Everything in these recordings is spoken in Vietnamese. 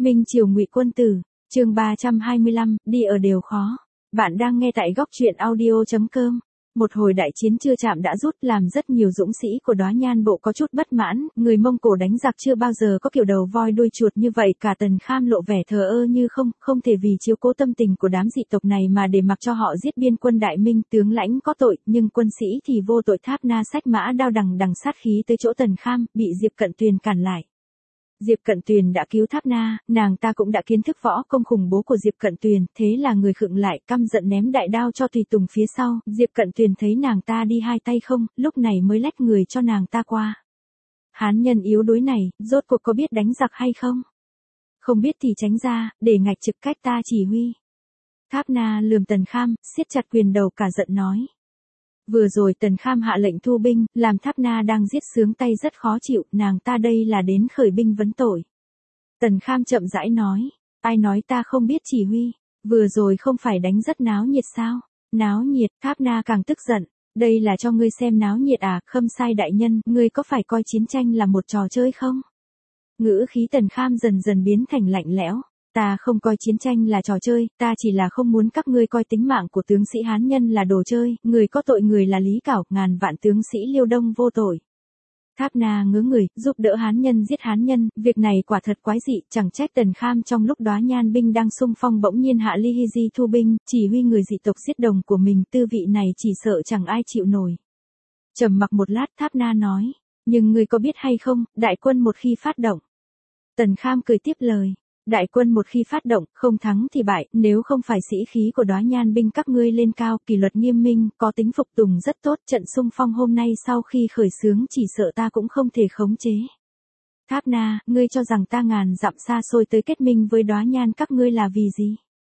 Minh Triều Ngụy Quân Tử, chương 325, đi ở đều khó. Bạn đang nghe tại góc truyện audio.com. Một hồi đại chiến chưa chạm đã rút làm rất nhiều dũng sĩ của Đóa Nhan bộ có chút bất mãn, người Mông Cổ đánh giặc chưa bao giờ có kiểu đầu voi đuôi chuột như vậy, cả Tần Kham lộ vẻ thờ ơ như không thể vì chiếu cố tâm tình của đám dị tộc này mà để mặc cho họ giết biên quân Đại Minh, tướng lãnh có tội, nhưng quân sĩ thì vô tội. Tháp Na xách mã đao đằng đằng sát khí tới chỗ Tần Kham, bị Diệp Cận Tuyền cản lại. Diệp Cận Tuyền đã cứu Tháp Na, nàng ta cũng đã kiến thức võ công khủng bố của Diệp Cận Tuyền, thế là người khựng lại, căm giận ném đại đao cho tùy tùng phía sau. Diệp Cận Tuyền thấy nàng ta đi hai tay không, lúc này mới lách người cho nàng ta qua. Hán nhân yếu đuối này, rốt cuộc có biết đánh giặc hay không? Không biết thì tránh ra, để ngạch trực cách ta chỉ huy. Tháp Na lườm Tần Kham, siết chặt quyền đầu cả giận nói. Vừa rồi Tần Kham hạ lệnh thu binh, làm Tháp Na đang giết sướng tay rất khó chịu, nàng ta đây là đến khởi binh vấn tội. Tần Kham chậm rãi nói, ai nói ta không biết chỉ huy, vừa rồi không phải đánh rất náo nhiệt sao? Náo nhiệt, Tháp Na càng tức giận, đây là cho ngươi xem náo nhiệt à? Khâm Sai đại nhân, ngươi có phải coi chiến tranh là một trò chơi không? Ngữ khí Tần Kham dần dần biến thành lạnh lẽo. Ta không coi chiến tranh là trò chơi, ta chỉ là không muốn các ngươi coi tính mạng của tướng sĩ Hán nhân là đồ chơi, người có tội người là Lý Cảo, ngàn vạn tướng sĩ Liêu Đông vô tội. Tháp Na ngớ người, giúp đỡ Hán nhân giết Hán nhân, việc này quả thật quái dị, chẳng trách Tần Kham trong lúc Đóa Nhan binh đang xung phong bỗng nhiên hạ Ly Hy Di thu binh, chỉ huy người dị tộc giết đồng của mình, tư vị này chỉ sợ chẳng ai chịu nổi. Trầm mặc một lát Tháp Na nói, nhưng ngươi có biết hay không, đại quân một khi phát động. Tần Kham cười tiếp lời. Đại quân một khi phát động, không thắng thì bại, nếu không phải sĩ khí của Đóa Nhan binh các ngươi lên cao, kỷ luật nghiêm minh, có tính phục tùng rất tốt, trận xung phong hôm nay sau khi khởi xướng chỉ sợ ta cũng không thể khống chế. Tháp Na, ngươi cho rằng ta ngàn dặm xa xôi tới kết minh với Đóa Nhan các ngươi là vì gì?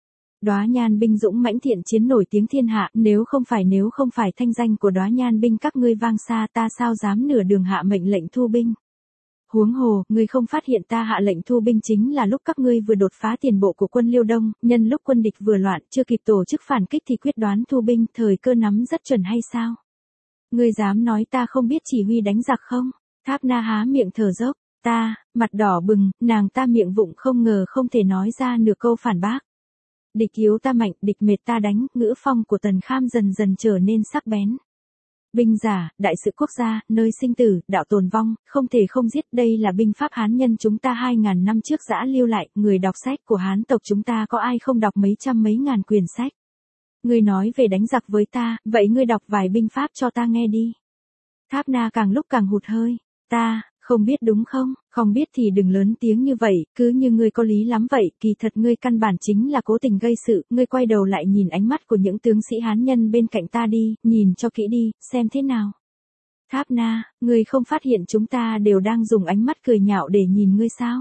Đóa Nhan binh dũng mãnh thiện chiến nổi tiếng thiên hạ, nếu không phải thanh danh của Đóa Nhan binh các ngươi vang xa, ta sao dám nửa đường hạ mệnh lệnh thu binh? Huống hồ, ngươi không phát hiện ta hạ lệnh thu binh chính là lúc các ngươi vừa đột phá tiền bộ của quân Liêu Đông, nhân lúc quân địch vừa loạn, chưa kịp tổ chức phản kích thì quyết đoán thu binh, thời cơ nắm rất chuẩn hay sao? Ngươi dám nói ta không biết chỉ huy đánh giặc không? Tháp Na há miệng thở dốc, mặt đỏ bừng, nàng ta miệng vụng không ngờ không thể nói ra nửa câu phản bác. Địch yếu ta mạnh, địch mệt ta đánh, ngữ phong của Tần Kham dần dần trở nên sắc bén. Binh giả, đại sự quốc gia, nơi sinh tử, đạo tồn vong, không thể không giết, đây là binh pháp Hán nhân chúng ta 2000 năm trước giã lưu lại, người đọc sách của Hán tộc chúng ta có ai không đọc mấy trăm mấy ngàn quyển sách. Ngươi nói về đánh giặc với ta, vậy ngươi đọc vài binh pháp cho ta nghe đi. Tháp Na càng lúc càng hụt hơi, ta, không biết đúng không, không biết thì đừng lớn tiếng như vậy, cứ như ngươi có lý lắm vậy, kỳ thật ngươi căn bản chính là cố tình gây sự, ngươi quay đầu lại nhìn ánh mắt của những tướng sĩ Hán nhân bên cạnh ta đi, nhìn cho kỹ đi, xem thế nào. Tháp Na, ngươi không phát hiện chúng ta đều đang dùng ánh mắt cười nhạo để nhìn ngươi sao?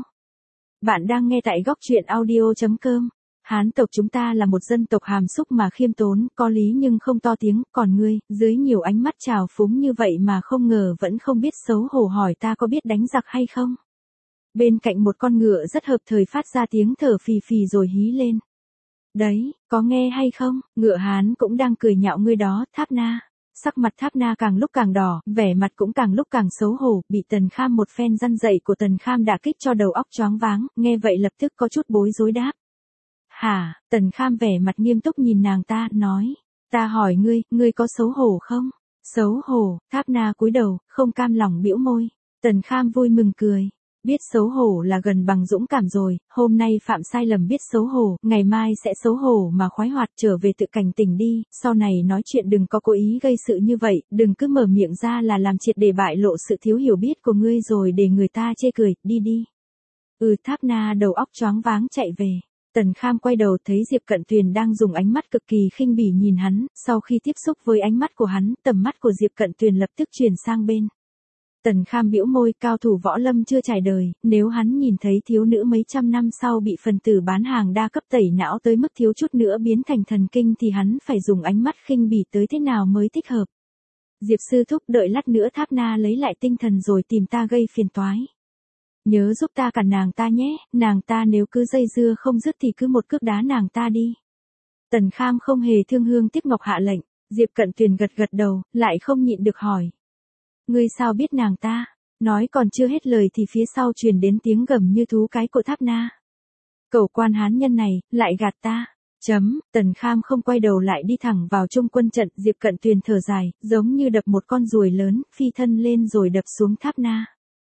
Bạn đang nghe tại góc truyện audio.com. Hán tộc chúng ta là một dân tộc hàm xúc mà khiêm tốn, có lý nhưng không to tiếng, còn ngươi, dưới nhiều ánh mắt trào phúng như vậy mà không ngờ vẫn không biết xấu hổ hỏi ta có biết đánh giặc hay không. Bên cạnh một con ngựa rất hợp thời phát ra tiếng thở phì phì rồi hí lên. Đấy, có nghe hay không, ngựa Hán cũng đang cười nhạo ngươi đó, Tháp Na. Sắc mặt Tháp Na càng lúc càng đỏ, vẻ mặt cũng càng lúc càng xấu hổ, bị Tần Kham một phen răn dạy của Tần Kham đả kích cho đầu óc choáng váng, nghe vậy lập tức có chút bối rối đáp. Hả, Tần Kham vẻ mặt nghiêm túc nhìn nàng ta, nói, ta hỏi ngươi có xấu hổ không? Xấu hổ, Tháp Na cúi đầu, không cam lòng bĩu môi. Tần Kham vui mừng cười, biết xấu hổ là gần bằng dũng cảm rồi, hôm nay phạm sai lầm biết xấu hổ, ngày mai sẽ xấu hổ mà khoái hoạt trở về tự cảnh tỉnh đi, sau này nói chuyện đừng có cố ý gây sự như vậy, đừng cứ mở miệng ra là làm triệt để bại lộ sự thiếu hiểu biết của ngươi rồi để người ta chê cười, đi. Tháp Na đầu óc choáng váng chạy về. Tần Kham quay đầu thấy Diệp Cận Tuyền đang dùng ánh mắt cực kỳ khinh bỉ nhìn hắn, sau khi tiếp xúc với ánh mắt của hắn, tầm mắt của Diệp Cận Tuyền lập tức chuyển sang bên. Tần Kham bĩu môi, cao thủ võ lâm chưa trải đời, nếu hắn nhìn thấy thiếu nữ mấy trăm năm sau bị phần tử bán hàng đa cấp tẩy não tới mức thiếu chút nữa biến thành thần kinh thì hắn phải dùng ánh mắt khinh bỉ tới thế nào mới thích hợp. Diệp sư thúc, đợi lát nữa Tháp Na lấy lại tinh thần rồi tìm ta gây phiền toái. Nhớ giúp ta cản nàng ta nhé, nàng ta nếu cứ dây dưa không dứt thì cứ một cước đá nàng ta đi. Tần Kham không hề thương hương tiếc ngọc hạ lệnh, Diệp Cận Tuyền gật đầu, lại không nhịn được hỏi. Ngươi sao biết nàng ta? Nói còn chưa hết lời thì phía sau truyền đến tiếng gầm như thú cái của Tháp Na. Cẩu quan hán nhân này, lại gạt ta. Tần Kham không quay đầu lại đi thẳng vào trung quân trận. Diệp Cận Tuyền thở dài, giống như đập một con ruồi lớn, phi thân lên rồi đập xuống Tháp Na.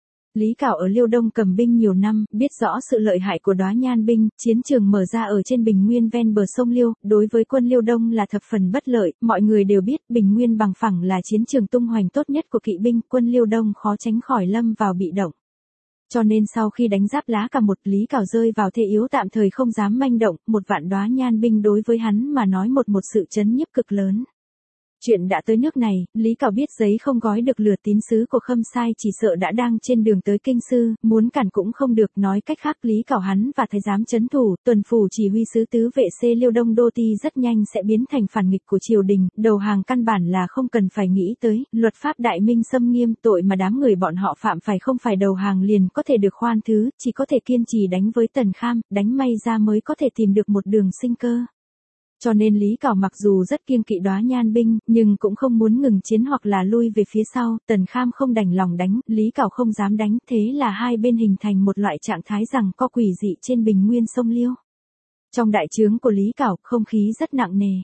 Lý Cảo ở Liêu Đông cầm binh nhiều năm, biết rõ sự lợi hại của Đóa Nhan binh, chiến trường mở ra ở trên bình nguyên ven bờ sông Liêu, đối với quân Liêu Đông là thập phần bất lợi, mọi người đều biết bình nguyên bằng phẳng là chiến trường tung hoành tốt nhất của kỵ binh, quân Liêu Đông khó tránh khỏi lâm vào bị động. Cho nên sau khi đánh giáp lá cả một, Lý Cảo rơi vào thế yếu tạm thời không dám manh động, 1.000 Đóa Nhan binh đối với hắn mà nói một sự chấn nhiếp cực lớn. Chuyện đã tới nước này, Lý Cảo biết giấy không gói được lửa, tín sứ của Khâm Sai chỉ sợ đã đang trên đường tới kinh sư, muốn cản cũng không được, nói cách khác Lý Cảo hắn và thái giám trấn thủ, tuần phủ chỉ huy sứ tứ vệ C Liêu Đông Đô Ti rất nhanh sẽ biến thành phản nghịch của triều đình, đầu hàng căn bản là không cần phải nghĩ tới, luật pháp đại minh xâm nghiêm, tội mà đám người bọn họ phạm phải không phải đầu hàng liền có thể được khoan thứ, chỉ có thể kiên trì đánh với Tần Kham, đánh may ra mới có thể tìm được một đường sinh cơ. Cho nên Lý Cảo mặc dù rất kiêng kỵ Đóa Nhan binh, nhưng cũng không muốn ngừng chiến hoặc là lui về phía sau, Tần Kham không đành lòng đánh, Lý Cảo không dám đánh, thế là hai bên hình thành một loại trạng thái rằng co quỷ dị trên bình nguyên sông Liêu. Trong đại trướng của Lý Cảo, không khí rất nặng nề.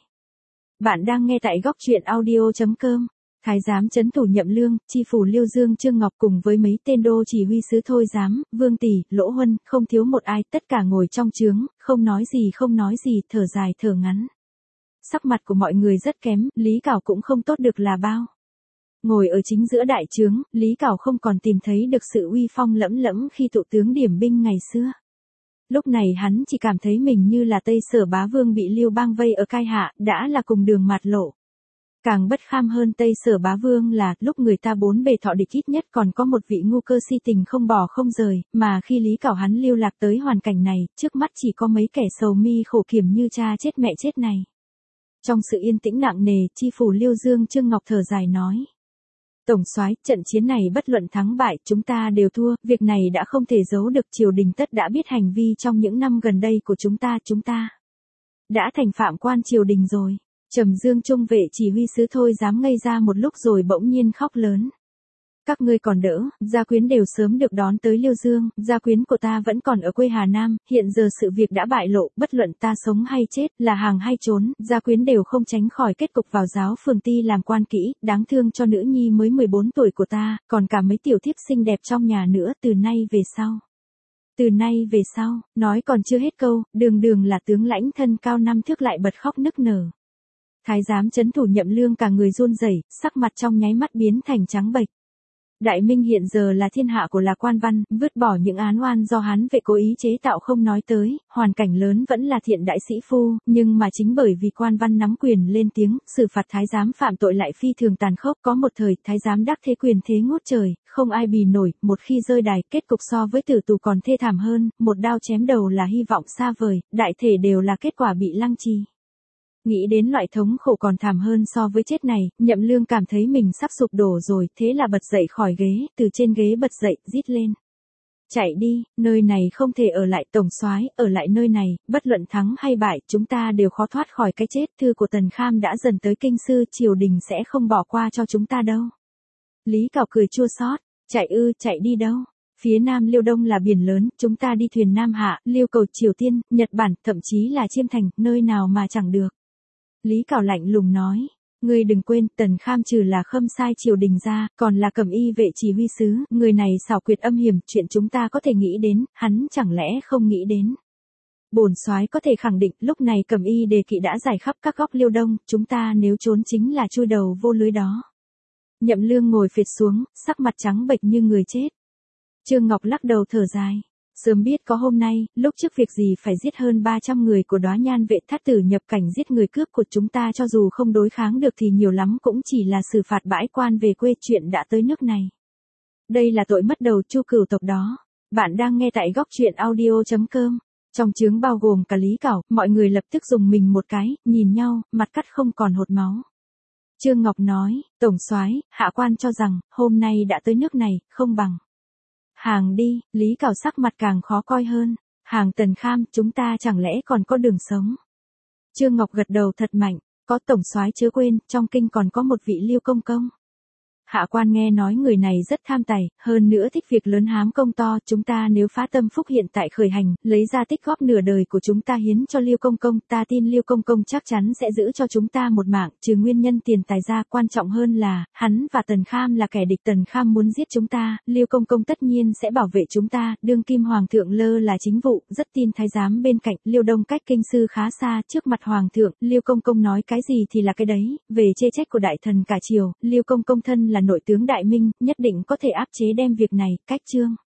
Bạn đang nghe tại góc truyện audio.com. Thái giám trấn thủ Nhậm Lương, chi phủ Liêu Dương Trương Ngọc cùng với mấy tên đô chỉ huy sứ Thôi Giám, Vương Tỷ, Lỗ Huân, không thiếu một ai, tất cả ngồi trong trướng, không nói gì, thở dài thở ngắn. Sắc mặt của mọi người rất kém, Lý Cảo cũng không tốt được là bao. Ngồi ở chính giữa đại trướng, Lý Cảo không còn tìm thấy được sự uy phong lẫm lẫm khi tụ tướng điểm binh ngày xưa. Lúc này hắn chỉ cảm thấy mình như là Tây Sở Bá Vương bị Liêu Bang vây ở Cai Hạ, đã là cùng đường mạt lộ. Càng bất kham hơn Tây Sở Bá Vương là, lúc người ta bốn bề thọ địch ít nhất còn có một vị ngu cơ si tình không bỏ không rời, mà khi Lý Cảo hắn lưu lạc tới hoàn cảnh này, trước mắt chỉ có mấy kẻ sầu mi khổ kiểm như cha chết mẹ chết này. Trong sự yên tĩnh nặng nề, chi phủ Liêu Dương Trương Ngọc thở dài nói. Tổng soái, trận chiến này bất luận thắng bại, chúng ta đều thua, việc này đã không thể giấu được, triều đình tất đã biết hành vi trong những năm gần đây của chúng ta đã thành phạm quan triều đình rồi. Trầm Dương Trung vệ chỉ huy sứ Thôi Giám ngây ra một lúc rồi bỗng nhiên khóc lớn. Các ngươi còn đỡ, gia quyến đều sớm được đón tới Liêu Dương, gia quyến của ta vẫn còn ở quê Hà Nam, hiện giờ sự việc đã bại lộ, bất luận ta sống hay chết, là hàng hay trốn, gia quyến đều không tránh khỏi kết cục vào giáo phường ti làm quan kỹ, đáng thương cho nữ nhi mới 14 tuổi của ta, còn cả mấy tiểu thiếp xinh đẹp trong nhà nữa, từ nay về sau, nói còn chưa hết câu, đường là tướng lãnh thân cao 5 thước lại bật khóc nức nở. Thái giám trấn thủ Nhậm Lương cả người run rẩy, sắc mặt trong nháy mắt biến thành trắng bệch. Đại Minh hiện giờ là thiên hạ của là quan văn, vứt bỏ những án oan do Hán vệ cố ý chế tạo không nói tới, hoàn cảnh lớn vẫn là thiện đại sĩ phu, nhưng mà chính bởi vì quan văn nắm quyền lên tiếng, xử phạt thái giám phạm tội lại phi thường tàn khốc, có một thời thái giám đắc thế quyền thế ngút trời, không ai bì nổi, một khi rơi đài, kết cục so với tử tù còn thê thảm hơn, một đao chém đầu là hy vọng xa vời, đại thể đều là kết quả bị lăng trì. Nghĩ đến loại thống khổ còn thảm hơn so với chết này, Nhậm Lương cảm thấy mình sắp sụp đổ rồi, thế là bật dậy khỏi ghế, từ trên ghế bật dậy, rít lên. Chạy đi, nơi này không thể ở lại, tổng soái, ở lại nơi này, bất luận thắng hay bại, chúng ta đều khó thoát khỏi cái chết, thư của Tần Kham đã dần tới kinh sư, triều đình sẽ không bỏ qua cho chúng ta đâu. Lý Cảo cười chua xót, chạy đi đâu? Phía Nam Liêu Đông là biển lớn, chúng ta đi thuyền Nam Hạ, Liêu Cầu Triều Tiên, Nhật Bản, thậm chí là Chiêm Thành, nơi nào mà chẳng được. Lý Cảo lạnh lùng nói, ngươi đừng quên, Tần Kham trừ là Khâm Sai triều đình ra, còn là Cẩm Y vệ chỉ huy sứ, người này xảo quyệt âm hiểm, chuyện chúng ta có thể nghĩ đến, hắn chẳng lẽ không nghĩ đến. Bổn soái có thể khẳng định, lúc này Cẩm Y đề kỵ đã giải khắp các góc Liêu Đông, chúng ta nếu trốn chính là chui đầu vô lưới đó. Nhậm Lương ngồi phệt xuống, sắc mặt trắng bệch như người chết. Trương Ngọc lắc đầu thở dài. Sớm biết có hôm nay, lúc trước việc gì phải giết hơn 300 người của Đóa Nhan vệ thát tử nhập cảnh giết người cướp của chúng ta, cho dù không đối kháng được thì nhiều lắm cũng chỉ là xử phạt bãi quan về quê, chuyện đã tới nước này. Đây là tội mất đầu Chu cửu tộc đó. Bạn đang nghe tại góc truyện audio.com. Trong trướng bao gồm cả Lý Cảo, mọi người lập tức dùng mình một cái, nhìn nhau, mặt cắt không còn hột máu. Trương Ngọc nói, tổng soái, hạ quan cho rằng, hôm nay đã tới nước này, không bằng hàng đi. Lý Cảo sắc mặt càng khó coi hơn. Hàng Tần Kham, chúng ta chẳng lẽ còn có đường sống? Trương Ngọc gật đầu thật mạnh, có tổng soái chớ quên, trong kinh còn có một vị Liêu công công. Hạ quan nghe nói người này rất tham tài, hơn nữa thích việc lớn hám công to, chúng ta nếu phá tâm phúc hiện tại khởi hành, lấy ra tích góp nửa đời của chúng ta hiến cho Liêu công công, ta tin Liêu công công chắc chắn sẽ giữ cho chúng ta một mạng, trừ nguyên nhân tiền tài ra, quan trọng hơn là, hắn và Tần Kham là kẻ địch, Tần Kham muốn giết chúng ta, Liêu công công tất nhiên sẽ bảo vệ chúng ta, đương kim hoàng thượng lơ là chính vụ, rất tin thái giám bên cạnh, Liêu Đông cách kinh sư khá xa, trước mặt hoàng thượng, Liêu công công nói cái gì thì là cái đấy, về chê trách của đại thần cả triều, Liêu công công thân là nội tướng đại minh, nhất định có thể áp chế đem việc này, cách chương.